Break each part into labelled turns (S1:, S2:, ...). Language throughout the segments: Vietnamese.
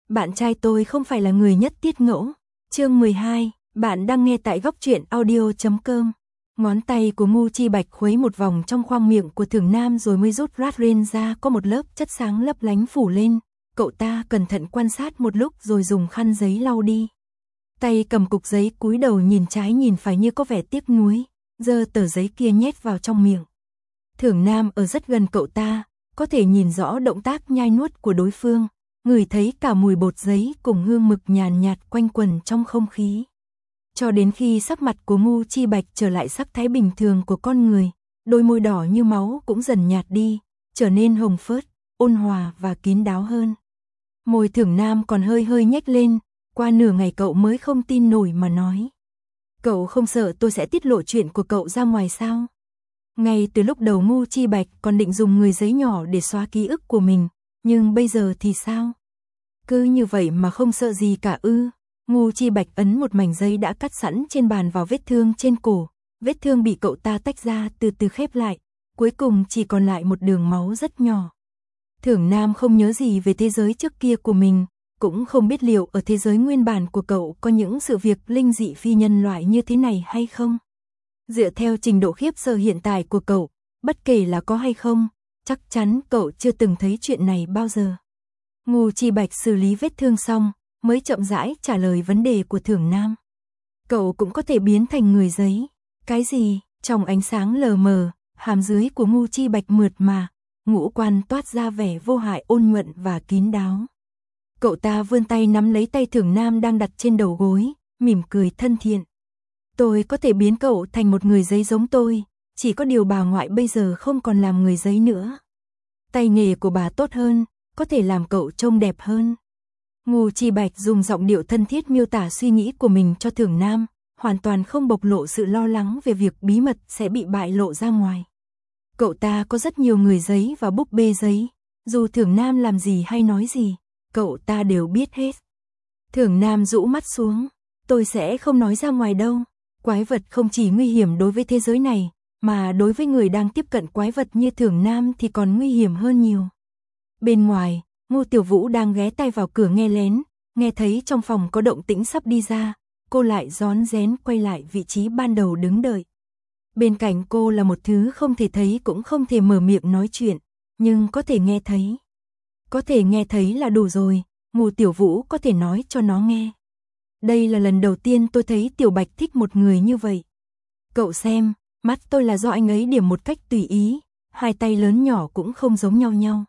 S1: Bạn trai tôi không phải là người nhất tiết ngẫu. Chương 12, bạn đang nghe tại góc truyện audio.com. Ngón tay của Ngô Chi Bạch khuấy một vòng trong khoang miệng của Thường Nam rồi mới rút Radren ra, có một lớp chất sáng lấp lánh phủ lên. Cậu ta cẩn thận quan sát một lúc rồi dùng khăn giấy lau đi. Tay cầm cục giấy cúi đầu nhìn trái nhìn phải như có vẻ tiếc nuối, giơ tờ giấy kia nhét vào trong miệng. Thường Nam ở rất gần cậu ta, có thể nhìn rõ động tác nhai nuốt của đối phương, ngửi thấy cả mùi bột giấy cùng hương mực nhàn nhạt quanh quẩn trong không khí. Cho đến khi sắc mặt của Ngô Chi Bạch trở lại sắc thái bình thường của con người, đôi môi đỏ như máu cũng dần nhạt đi, trở nên hồng phớt, ôn hòa và kín đáo hơn. Môi Thường Nam còn hơi hơi nhếch lên, qua nửa ngày cậu mới không tin nổi mà nói. Cậu không sợ tôi sẽ tiết lộ chuyện của cậu ra ngoài sao? Ngay từ lúc đầu Ngô Chi Bạch còn định dùng người giấy nhỏ để xóa ký ức của mình, nhưng bây giờ thì sao? Cứ như vậy mà không sợ gì cả ư? Ngô Chi Bạch ấn một mảnh giấy đã cắt sẵn trên bàn vào vết thương trên cổ, vết thương bị cậu ta tách ra từ từ khép lại, cuối cùng chỉ còn lại một đường máu rất nhỏ. Thường Nam không nhớ gì về thế giới trước kia của mình, cũng không biết liệu ở thế giới nguyên bản của cậu có những sự việc linh dị phi nhân loại như thế này hay không. Dựa theo trình độ khiếp sợ hiện tại của cậu, bất kể là có hay không, chắc chắn cậu chưa từng thấy chuyện này bao giờ. Ngô Chi Bạch xử lý vết thương xong, mới chậm rãi trả lời vấn đề của Thường Nam. Cậu cũng có thể biến thành người giấy. Cái gì? Trong ánh sáng lờ mờ, hàm dưới của Ngô Chi Bạch mượt mà, ngũ quan toát ra vẻ vô hại ôn nhuận và kín đáo. Cậu ta vươn tay nắm lấy tay Thường Nam đang đặt trên đầu gối, mỉm cười thân thiện. Tôi có thể biến cậu thành một người giấy giống tôi, chỉ có điều bà ngoại bây giờ không còn làm người giấy nữa. Tay nghề của bà tốt hơn, có thể làm cậu trông đẹp hơn. Ngô Chi Bạch dùng giọng điệu thân thiết miêu tả suy nghĩ của mình cho Thường Nam, hoàn toàn không bộc lộ sự lo lắng về việc bí mật sẽ bị bại lộ ra ngoài. Cậu ta có rất nhiều người giấy và búp bê giấy, dù Thường Nam làm gì hay nói gì, cậu ta đều biết hết. Thường Nam rũ mắt xuống, tôi sẽ không nói ra ngoài đâu. Quái vật không chỉ nguy hiểm đối với thế giới này, mà đối với người đang tiếp cận quái vật như Thường Nam thì còn nguy hiểm hơn nhiều. Bên ngoài, Ngô Tiểu Vũ đang ghé tai vào cửa nghe lén, nghe thấy trong phòng có động tĩnh sắp đi ra, cô lại rón rén quay lại vị trí ban đầu đứng đợi. Bên cạnh cô là một thứ không thể thấy cũng không thể mở miệng nói chuyện, nhưng có thể nghe thấy. Có thể nghe thấy là đủ rồi, Ngô Tiểu Vũ có thể nói cho nó nghe. Đây là lần đầu tiên tôi thấy Tiểu Bạch thích một người như vậy. Cậu xem, mắt tôi là do anh ấy điểm một cách tùy ý, hai tay lớn nhỏ cũng không giống nhau.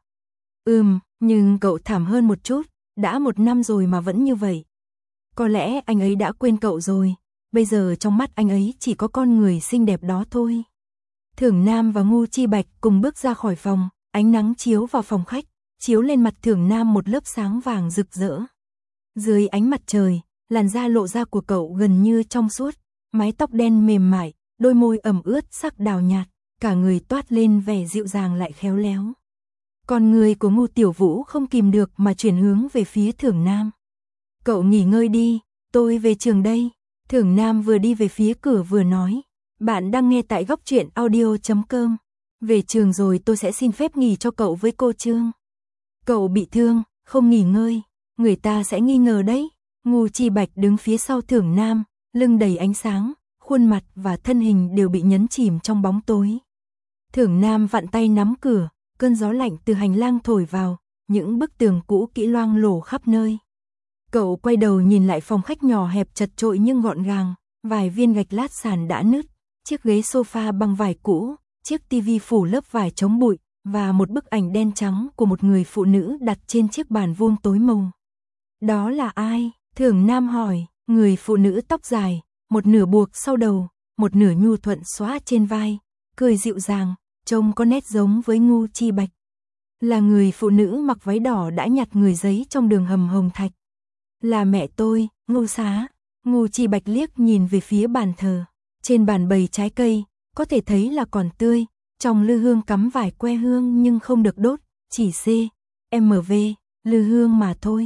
S1: Nhưng cậu thảm hơn một chút, đã 1 năm rồi mà vẫn như vậy. Có lẽ anh ấy đã quên cậu rồi, bây giờ trong mắt anh ấy chỉ có con người xinh đẹp đó thôi. Thường Nam và Ngô Chi Bạch cùng bước ra khỏi phòng, ánh nắng chiếu vào phòng khách, chiếu lên mặt Thường Nam một lớp sáng vàng rực rỡ. Dưới ánh mặt trời, làn da lộ ra của cậu gần như trong suốt, mái tóc đen mềm mại, đôi môi ẩm ướt sắc đào nhạt, cả người toát lên vẻ dịu dàng lại khéo léo. Con người của Ngô Tiểu Vũ không kìm được mà chuyển hướng về phía Thường Nam. Cậu nghỉ ngơi đi, tôi về trường đây. Thường Nam vừa đi về phía cửa vừa nói. Bạn đang nghe tại góc truyện audio.com. Về trường rồi tôi sẽ xin phép nghỉ cho cậu với cô Trương. Cậu bị thương, không nghỉ ngơi, người ta sẽ nghi ngờ đấy. Ngô Chi Bạch đứng phía sau Thường Nam, lưng đầy ánh sáng, khuôn mặt và thân hình đều bị nhấn chìm trong bóng tối. Thường Nam vặn tay nắm cửa, cơn gió lạnh từ hành lang thổi vào, những bức tường cũ kỹ loang lổ khắp nơi. Cậu quay đầu nhìn lại phòng khách nhỏ hẹp chật chội nhưng gọn gàng, vài viên gạch lát sàn đã nứt, chiếc ghế sofa bằng vải cũ, chiếc tivi phủ lớp vải chống bụi, và một bức ảnh đen trắng của một người phụ nữ đặt trên chiếc bàn vuông tối màu. Đó là ai? Thường Nam hỏi. Người phụ nữ tóc dài, một nửa buộc sau đầu, một nửa nhu thuận xõa trên vai, cười dịu dàng, trông có nét giống với Ngô Chi Bạch. Là người phụ nữ mặc váy đỏ đã nhặt người giấy trong đường hầm Hồng Thạch. Là mẹ tôi, Ngô Xá. Ngô Chi Bạch liếc nhìn về phía bàn thờ. Trên bàn bày trái cây, có thể thấy là còn tươi, trong lư hương cắm vài que hương nhưng không được đốt, chỉ CMV, lư hương mà thôi.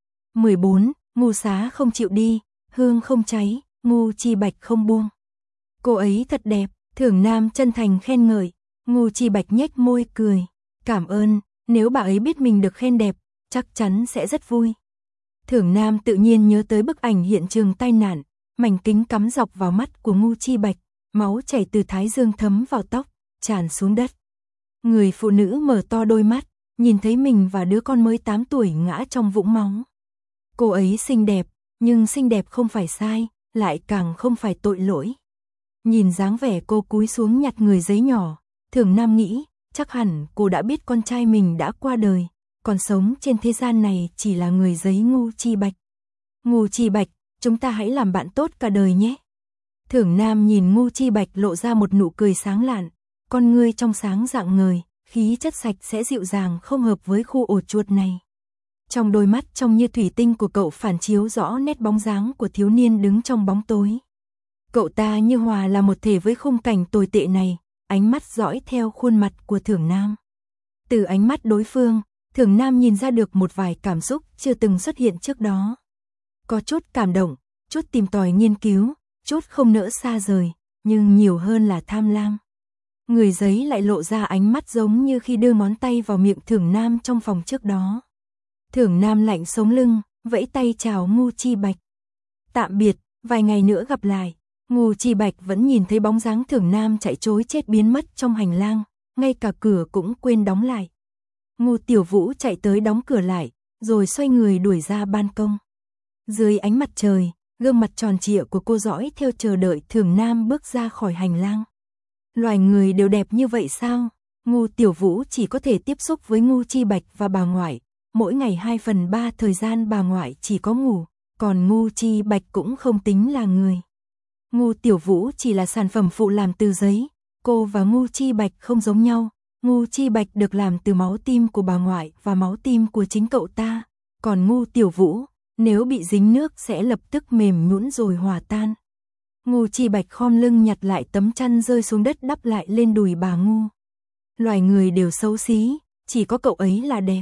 S1: 14. Ngô Xá không chịu đi, hương không cháy, Ngô Chi Bạch không buông. Cô ấy thật đẹp, Thường Nam chân thành khen ngợi. Ngô Chi Bạch nhếch môi cười. Cảm ơn, nếu bà ấy biết mình được khen đẹp, chắc chắn sẽ rất vui. Thưởng Nam tự nhiên nhớ tới bức ảnh hiện trường tai nạn, mảnh kính cắm dọc vào mắt của Ngô Chi Bạch, máu chảy từ thái dương thấm vào tóc, tràn xuống đất. Người phụ nữ mở to đôi mắt, nhìn thấy mình và đứa con mới 8 tuổi ngã trong vũng máu. Cô ấy xinh đẹp, nhưng xinh đẹp không phải sai, lại càng không phải tội lỗi. Nhìn dáng vẻ cô cúi xuống nhặt người giấy nhỏ, Thưởng Nam nghĩ, chắc hẳn cô đã biết con trai mình đã qua đời, còn sống trên thế gian này chỉ là người giấy Ngô Chi Bạch. Ngô Chi Bạch, chúng ta hãy làm bạn tốt cả đời nhé. Thưởng Nam nhìn Ngô Chi Bạch lộ ra một nụ cười sáng lạn, con ngươi trong sáng rạng ngời, khí chất sạch sẽ dịu dàng không hợp với khu ổ chuột này. Trong đôi mắt trông như thủy tinh của cậu phản chiếu rõ nét bóng dáng của thiếu niên đứng trong bóng tối. Cậu ta như hòa là một thể với khung cảnh tồi tệ này, ánh mắt dõi theo khuôn mặt của Thưởng Nam. Từ ánh mắt đối phương, Thưởng Nam nhìn ra được một vài cảm xúc chưa từng xuất hiện trước đó. Có chút cảm động, chút tìm tòi nghiên cứu, chút không nỡ xa rời, nhưng nhiều hơn là tham lam. Người giấy lại lộ ra ánh mắt giống như khi đưa ngón tay vào miệng Thưởng Nam trong phòng trước đó. Thưởng Nam lạnh sống lưng, vẫy tay chào Ngô Chi Bạch. Tạm biệt, vài ngày nữa gặp lại. Ngô Chi Bạch vẫn nhìn thấy bóng dáng Thưởng Nam chạy trối chết biến mất trong hành lang, ngay cả cửa cũng quên đóng lại. Ngô Tiểu Vũ chạy tới đóng cửa lại, rồi xoay người đuổi ra ban công. Dưới ánh mặt trời, gương mặt tròn trịa của cô dõi theo chờ đợi Thưởng Nam bước ra khỏi hành lang. Loài người đều đẹp như vậy sao? Ngô Tiểu Vũ chỉ có thể tiếp xúc với Ngô Chi Bạch và bà ngoại. Mỗi ngày 2/3 thời gian bà ngoại chỉ có ngủ, còn Ngô Chi Bạch cũng không tính là người. Ngô Tiểu Vũ chỉ là sản phẩm phụ làm từ giấy, cô và Ngô Chi Bạch không giống nhau. Ngô Chi Bạch được làm từ máu tim của bà ngoại và máu tim của chính cậu ta, còn Ngô Tiểu Vũ, nếu bị dính nước sẽ lập tức mềm nhũn rồi hòa tan. Ngô Chi Bạch khom lưng nhặt lại tấm chăn rơi xuống đất đắp lại lên đùi bà Ngô. Loài người đều xấu xí, chỉ có cậu ấy là đẹp.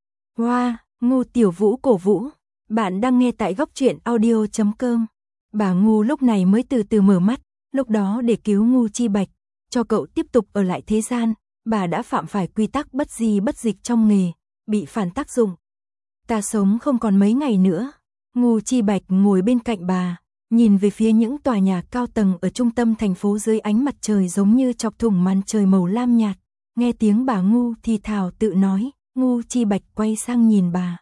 S1: Wow, Ngô Tiểu Vũ cổ vũ. Bạn đang nghe tại góc truyện audio.com. Bà Ngô lúc này mới từ từ mở mắt, lúc đó để cứu Ngô Chi Bạch, cho cậu tiếp tục ở lại thế gian, bà đã phạm phải quy tắc bất di bất dịch trong nghề, bị phản tác dụng. Ta sống không còn mấy ngày nữa. Ngô Chi Bạch ngồi bên cạnh bà, nhìn về phía những tòa nhà cao tầng ở trung tâm thành phố dưới ánh mặt trời giống như chọc thủng màn trời màu lam nhạt. Nghe tiếng bà Ngô thì thào tự nói, Ngô Chi Bạch quay sang nhìn bà.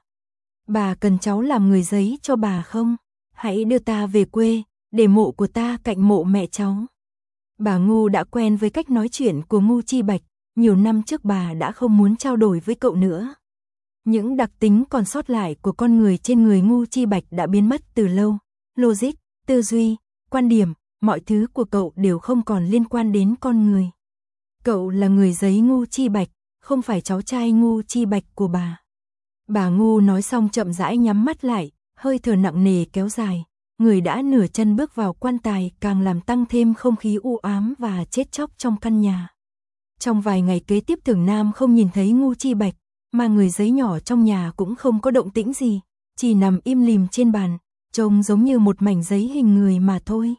S1: Bà cần cháu làm người giấy cho bà không? Hãy đưa ta về quê, để mộ của ta cạnh mộ mẹ cháu. Bà Ngô đã quen với cách nói chuyện của Ngô Chi Bạch, nhiều năm trước bà đã không muốn trao đổi với cậu nữa. Những đặc tính còn sót lại của con người trên người Ngô Chi Bạch đã biến mất từ lâu. Logic, tư duy, quan điểm, mọi thứ của cậu đều không còn liên quan đến con người. Cậu là người giấy Ngô Chi Bạch, không phải cháu trai Ngô Chi Bạch của bà. Bà Ngô nói xong chậm rãi nhắm mắt lại, hơi thở nặng nề kéo dài. Người đã nửa chân bước vào quan tài càng làm tăng thêm không khí u ám và chết chóc trong căn nhà. Trong vài ngày kế tiếp Thưởng Nam không nhìn thấy Ngô Chi Bạch, mà người giấy nhỏ trong nhà cũng không có động tĩnh gì, chỉ nằm im lìm trên bàn, trông giống như một mảnh giấy hình người mà thôi.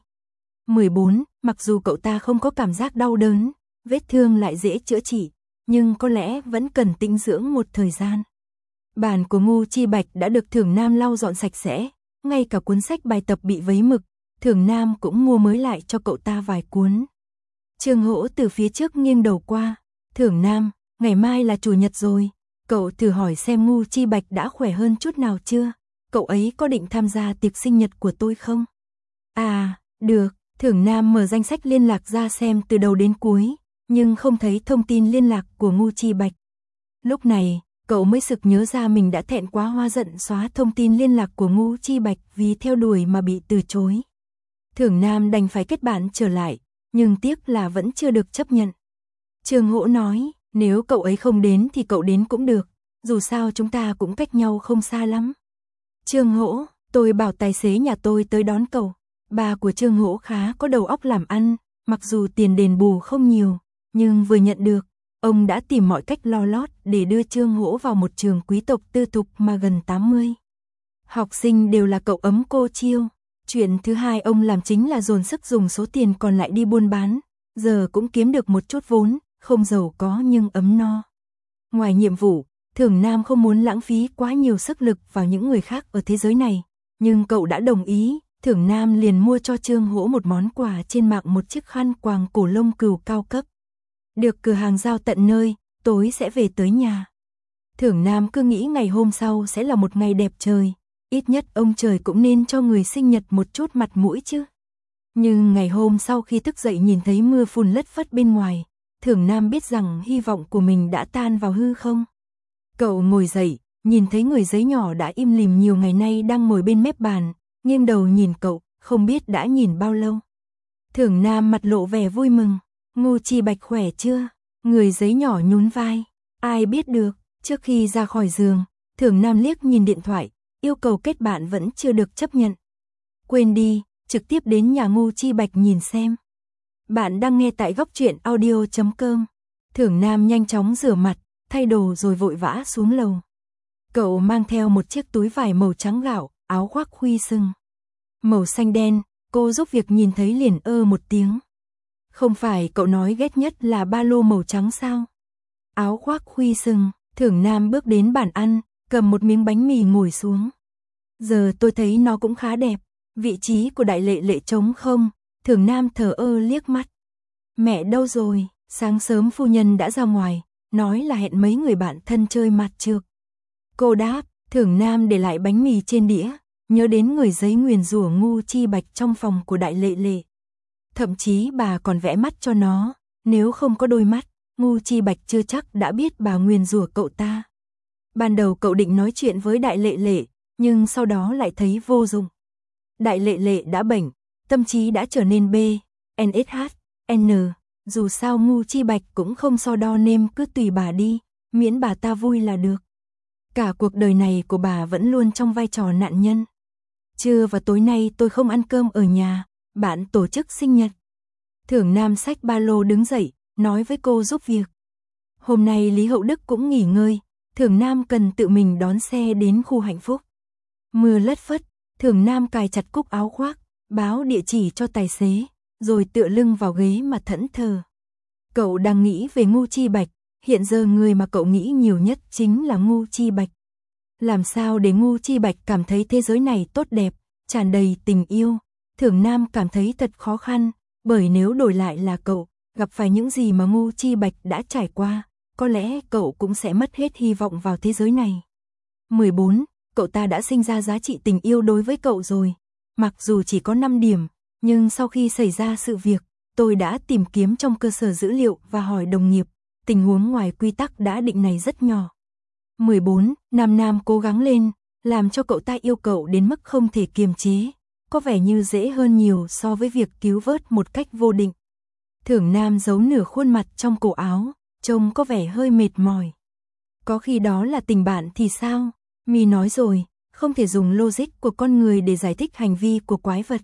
S1: 14. Mặc dù cậu ta không có cảm giác đau đớn, vết thương lại dễ chữa trị, nhưng có lẽ vẫn cần tĩnh dưỡng một thời gian. Bàn của Ngô Chi Bạch đã được Thưởng Nam lau dọn sạch sẽ, ngay cả cuốn sách bài tập bị vấy mực, Thưởng Nam cũng mua mới lại cho cậu ta vài cuốn. Trương Hỗ từ phía trước nghiêng đầu qua, Thưởng Nam, ngày mai là chủ nhật rồi, cậu thử hỏi xem Ngô Chi Bạch đã khỏe hơn chút nào chưa, cậu ấy có định tham gia tiệc sinh nhật của tôi không? À, được, Thưởng Nam mở danh sách liên lạc ra xem từ đầu đến cuối, nhưng không thấy thông tin liên lạc của Ngô Chi Bạch. Lúc này, cậu mới sực nhớ ra mình đã thẹn quá hóa giận xóa thông tin liên lạc của Ngô Chi Bạch vì theo đuổi mà bị từ chối. Thưởng Nam đành phải kết bạn trở lại, nhưng tiếc là vẫn chưa được chấp nhận. Trương Hỗ nói, nếu cậu ấy không đến thì cậu đến cũng được, dù sao chúng ta cũng cách nhau không xa lắm. Trương Hỗ, tôi bảo tài xế nhà tôi tới đón cậu. Bà của Trương Hỗ khá có đầu óc làm ăn, mặc dù tiền đền bù không nhiều, nhưng vừa nhận được, ông đã tìm mọi cách lo lót để đưa Trương Hỗ vào một trường quý tộc tư thục mà gần 80. Học sinh đều là cậu ấm cô chiêu. Chuyện thứ hai ông làm chính là dồn sức dùng số tiền còn lại đi buôn bán, giờ cũng kiếm được một chút vốn, không giàu có nhưng ấm no. Ngoài nhiệm vụ, Thưởng Nam không muốn lãng phí quá nhiều sức lực vào những người khác ở thế giới này, nhưng cậu đã đồng ý, Thưởng Nam liền mua cho Trương Hỗ một món quà trên mạng, một chiếc khăn quàng cổ lông cừu cao cấp. Được cửa hàng giao tận nơi, tối sẽ về tới nhà. Thưởng Nam cứ nghĩ ngày hôm sau sẽ là một ngày đẹp trời, ít nhất ông trời cũng nên cho người sinh nhật một chút mặt mũi chứ. Nhưng ngày hôm sau khi thức dậy nhìn thấy mưa phùn lất phất bên ngoài, Thưởng Nam biết rằng hy vọng của mình đã tan vào hư không. Cậu ngồi dậy, nhìn thấy người giấy nhỏ đã im lìm nhiều ngày nay đang ngồi bên mép bàn, nghiêng đầu nhìn cậu, không biết đã nhìn bao lâu. Thưởng Nam mặt lộ vẻ vui mừng, Ngô Chi Bạch khỏe chưa? Người giấy nhỏ nhún vai, ai biết được. Trước khi ra khỏi giường, Thưởng Nam liếc nhìn điện thoại, yêu cầu kết bạn vẫn chưa được chấp nhận. Quên đi, trực tiếp đến nhà Ngô Chi Bạch nhìn xem. Bạn đang nghe tại góc truyện audio.com. Thưởng Nam nhanh chóng rửa mặt, thay đồ rồi vội vã xuống lầu. Cậu mang theo một chiếc túi vải màu trắng gạo, áo khoác khuy sừng màu xanh đen, cô giúp việc nhìn thấy liền một tiếng. Không phải cậu nói ghét nhất là ba lô màu trắng sao? Áo khoác khuy sừng, Thưởng Nam bước đến bàn ăn, cầm một miếng bánh mì ngồi xuống. Giờ tôi thấy nó cũng khá đẹp, vị trí của Đại Lệ Lệ trống không? Thưởng Nam thờ ơ liếc mắt. Mẹ đâu rồi? Sáng sớm phu nhân đã ra ngoài, nói là hẹn mấy người bạn thân chơi mặt trược. Cô đáp. Thưởng Nam để lại bánh mì trên đĩa, nhớ đến người giấy nguyền rủa Ngô Chi Bạch trong phòng của Đại Lệ Lệ. Thậm chí bà còn vẽ mắt cho nó, nếu không có đôi mắt, Ngô Chi Bạch chưa chắc đã biết bà nguyền rủa cậu ta. Ban đầu cậu định nói chuyện với Đại Lệ Lệ, nhưng sau đó lại thấy vô dụng. Đại Lệ Lệ đã bệnh, tâm trí đã trở nên NSH-N, dù sao Ngô Chi Bạch cũng không so đo nên cứ tùy bà đi, miễn bà ta vui là được. Cả cuộc đời này của bà vẫn luôn trong vai trò nạn nhân. Trưa và tối nay tôi không ăn cơm ở nhà, bạn tổ chức sinh nhật. Thưởng Nam xách ba lô đứng dậy, nói với cô giúp việc. Hôm nay Lý Hậu Đức cũng nghỉ ngơi, Thưởng Nam cần tự mình đón xe đến khu hạnh phúc. Mưa lất phất, Thưởng Nam cài chặt cúc áo khoác, báo địa chỉ cho tài xế, rồi tựa lưng vào ghế mà thẫn thờ. Cậu đang nghĩ về Ngô Chi Bạch, hiện giờ người mà cậu nghĩ nhiều nhất chính là Ngô Chi Bạch. Làm sao để Ngô Chi Bạch cảm thấy thế giới này tốt đẹp, tràn đầy tình yêu? Thưởng Nam cảm thấy thật khó khăn, bởi nếu đổi lại là cậu, gặp phải những gì mà Ngô Chi Bạch đã trải qua, có lẽ cậu cũng sẽ mất hết hy vọng vào thế giới này. 14. Cậu ta đã sinh ra giá trị tình yêu đối với cậu rồi. Mặc dù chỉ có 5 điểm, nhưng sau khi xảy ra sự việc, tôi đã tìm kiếm trong cơ sở dữ liệu và hỏi đồng nghiệp. Tình huống ngoài quy tắc đã định này rất nhỏ. 14. Nam cố gắng lên, làm cho cậu ta yêu cậu đến mức không thể kiềm chế. Có vẻ như dễ hơn nhiều so với việc cứu vớt một cách vô định. Thưởng Nam giấu nửa khuôn mặt trong cổ áo, trông có vẻ hơi mệt mỏi. Có khi đó là tình bạn thì sao? Mi nói rồi, không thể dùng logic của con người để giải thích hành vi của quái vật.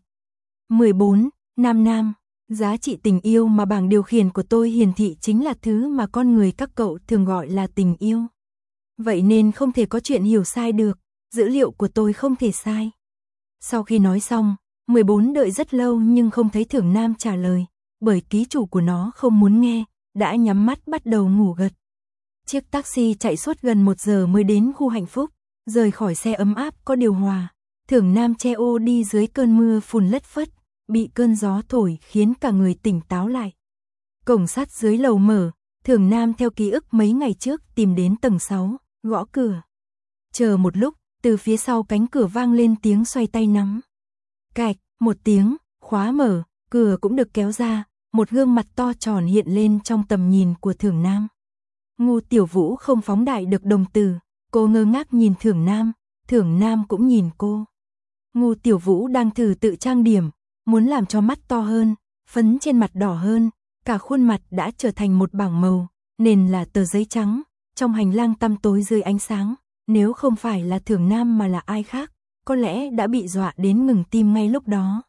S1: 14. Nam, giá trị tình yêu mà bảng điều khiển của tôi hiển thị chính là thứ mà con người các cậu thường gọi là tình yêu. Vậy nên không thể có chuyện hiểu sai được, dữ liệu của tôi không thể sai. Sau khi nói xong, 14 đợi rất lâu nhưng không thấy Thưởng Nam trả lời, bởi ký chủ của nó không muốn nghe, đã nhắm mắt bắt đầu ngủ gật. Chiếc taxi chạy suốt gần 1 giờ mới đến khu hạnh phúc, rời khỏi xe ấm áp có điều hòa. Thưởng Nam che ô đi dưới cơn mưa phùn lất phất, bị cơn gió thổi khiến cả người tỉnh táo lại. Cổng sắt dưới lầu mở, Thưởng Nam theo ký ức mấy ngày trước tìm đến tầng 6, gõ cửa. Chờ một lúc, từ phía sau cánh cửa vang lên tiếng xoay tay nắm. Cạch, một tiếng, khóa mở, cửa cũng được kéo ra, một gương mặt to tròn hiện lên trong tầm nhìn của Thưởng Nam. Ngô Tiểu Vũ không phóng đại được đồng tử, cô ngơ ngác nhìn Thưởng Nam cũng nhìn cô. Ngô Tiểu Vũ đang thử tự trang điểm, muốn làm cho mắt to hơn, phấn trên mặt đỏ hơn, cả khuôn mặt đã trở thành một bảng màu, nền là tờ giấy trắng, trong hành lang tăm tối dưới ánh sáng, nếu không phải là Thưởng Nam mà là ai khác, có lẽ đã bị dọa đến ngừng tim ngay lúc đó.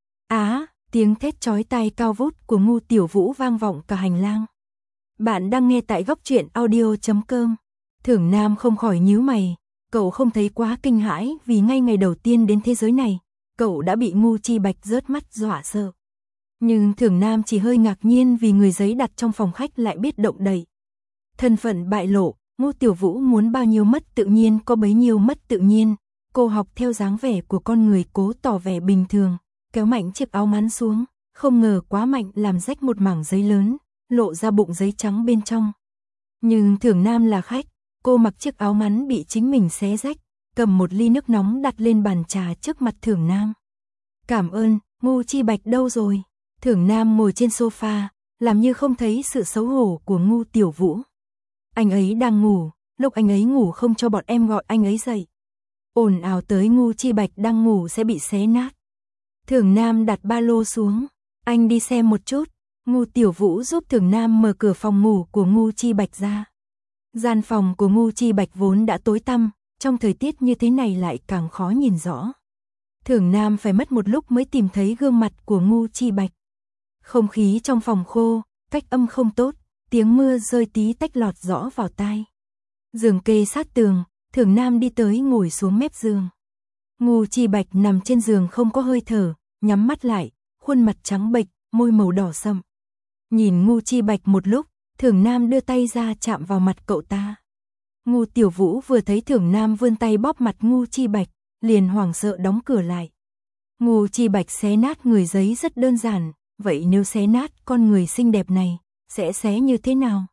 S1: Tiếng thét chói tai cao vút của Ngô Tiểu Vũ vang vọng cả hành lang. Bạn đang nghe tại góc truyện audio.com. Thưởng Nam không khỏi nhíu mày, cậu không thấy quá kinh hãi vì ngay ngày đầu tiên đến thế giới này, cậu đã bị Ngô Chi Bạch rớt mắt dọa sợ. Nhưng Thưởng Nam chỉ hơi ngạc nhiên vì người giấy đặt trong phòng khách lại biết động đậy. Thân phận bại lộ, Ngô Tiểu Vũ muốn bao nhiêu mất tự nhiên có bấy nhiêu mất tự nhiên, cô học theo dáng vẻ của con người cố tỏ vẻ bình thường, kéo mạnh chiếc áo ngắn xuống, không ngờ quá mạnh làm rách một mảng giấy lớn, lộ ra bụng giấy trắng bên trong. Nhưng Thưởng Nam là khách, cô mặc chiếc áo ngắn bị chính mình xé rách, cầm một ly nước nóng đặt lên bàn trà trước mặt Thưởng Nam. Cảm ơn, Ngô Chi Bạch đâu rồi? Thưởng Nam ngồi trên sofa, làm như không thấy sự xấu hổ của Ngô Tiểu Vũ. Anh ấy đang ngủ, lúc anh ấy ngủ không cho bọn em gọi anh ấy dậy. Ồn ào tới Ngô Chi Bạch đang ngủ sẽ bị xé nát. Thưởng Nam đặt ba lô xuống, anh đi xem một chút. Ngô Tiểu Vũ giúp Thưởng Nam mở cửa phòng ngủ của Ngô Chi Bạch ra. Gian phòng của Ngô Chi Bạch vốn đã tối tăm, trong thời tiết như thế này lại càng khó nhìn rõ. Thưởng Nam phải mất một lúc mới tìm thấy gương mặt của Ngô Chi Bạch. Không khí trong phòng khô, cách âm không tốt, tiếng mưa rơi tí tách lọt rõ vào tai. Giường kê sát tường, Thưởng Nam đi tới ngồi xuống mép giường. Ngô Chi Bạch nằm trên giường không có hơi thở, nhắm mắt lại, khuôn mặt trắng bệch, môi màu đỏ sậm. Nhìn Ngô Chi Bạch một lúc, Thưởng Nam đưa tay ra chạm vào mặt cậu ta. Ngô Tiểu Vũ vừa thấy Thưởng Nam vươn tay bóp mặt Ngô Chi Bạch, liền hoảng sợ đóng cửa lại. Ngô Chi Bạch xé nát người giấy rất đơn giản, vậy nếu xé nát con người xinh đẹp này, sẽ xé như thế nào?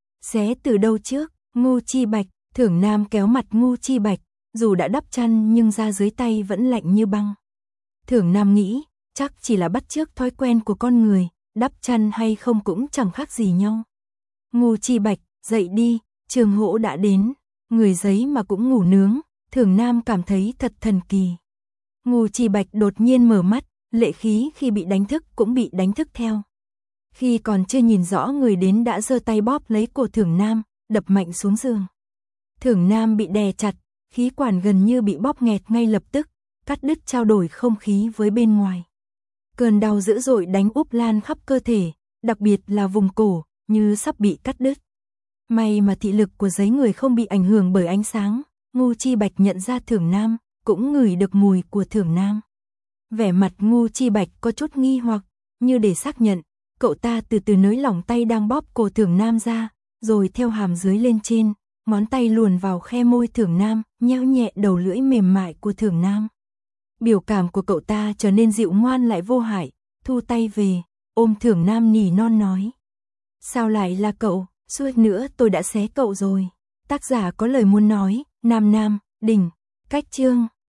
S1: Xé từ đâu trước? Ngô Chi Bạch, Thưởng Nam kéo mặt Ngô Chi Bạch, dù đã đắp chăn nhưng da dưới tay vẫn lạnh như băng. Thưởng Nam nghĩ, chắc chỉ là bắt chước thói quen của con người, đắp chăn hay không cũng chẳng khác gì nhau. Ngô Chi Bạch, dậy đi, Trường Hỗ đã đến, người giấy mà cũng ngủ nướng, Thưởng Nam cảm thấy thật thần kỳ. Ngô Chi Bạch đột nhiên mở mắt, lệ khí khi bị đánh thức cũng bị đánh thức theo. Khi còn chưa nhìn rõ người đến đã giơ tay bóp lấy cổ Thưởng Nam, đập mạnh xuống giường. Thưởng Nam bị đè chặt, khí quản gần như bị bóp nghẹt ngay lập tức, cắt đứt trao đổi không khí với bên ngoài. Cơn đau dữ dội đánh úp lan khắp cơ thể, đặc biệt là vùng cổ, như sắp bị cắt đứt. May mà thị lực của giấy người không bị ảnh hưởng bởi ánh sáng, Ngô Chi Bạch nhận ra Thưởng Nam, cũng ngửi được mùi của Thưởng Nam. Vẻ mặt Ngô Chi Bạch có chút nghi hoặc, như để xác nhận, cậu ta từ từ nới lỏng tay đang bóp cổ Thưởng Nam ra, rồi theo hàm dưới lên trên, ngón tay luồn vào khe môi Thưởng Nam, nheo nhẹ đầu lưỡi mềm mại của Thưởng Nam. Biểu cảm của cậu ta trở nên dịu ngoan lại vô hại, thu tay về, ôm Thưởng Nam nỉ non nói. Sao lại là cậu, suýt nữa tôi đã xé cậu rồi. Tác giả có lời muốn nói, Nam Nam, đỉnh, cách chương.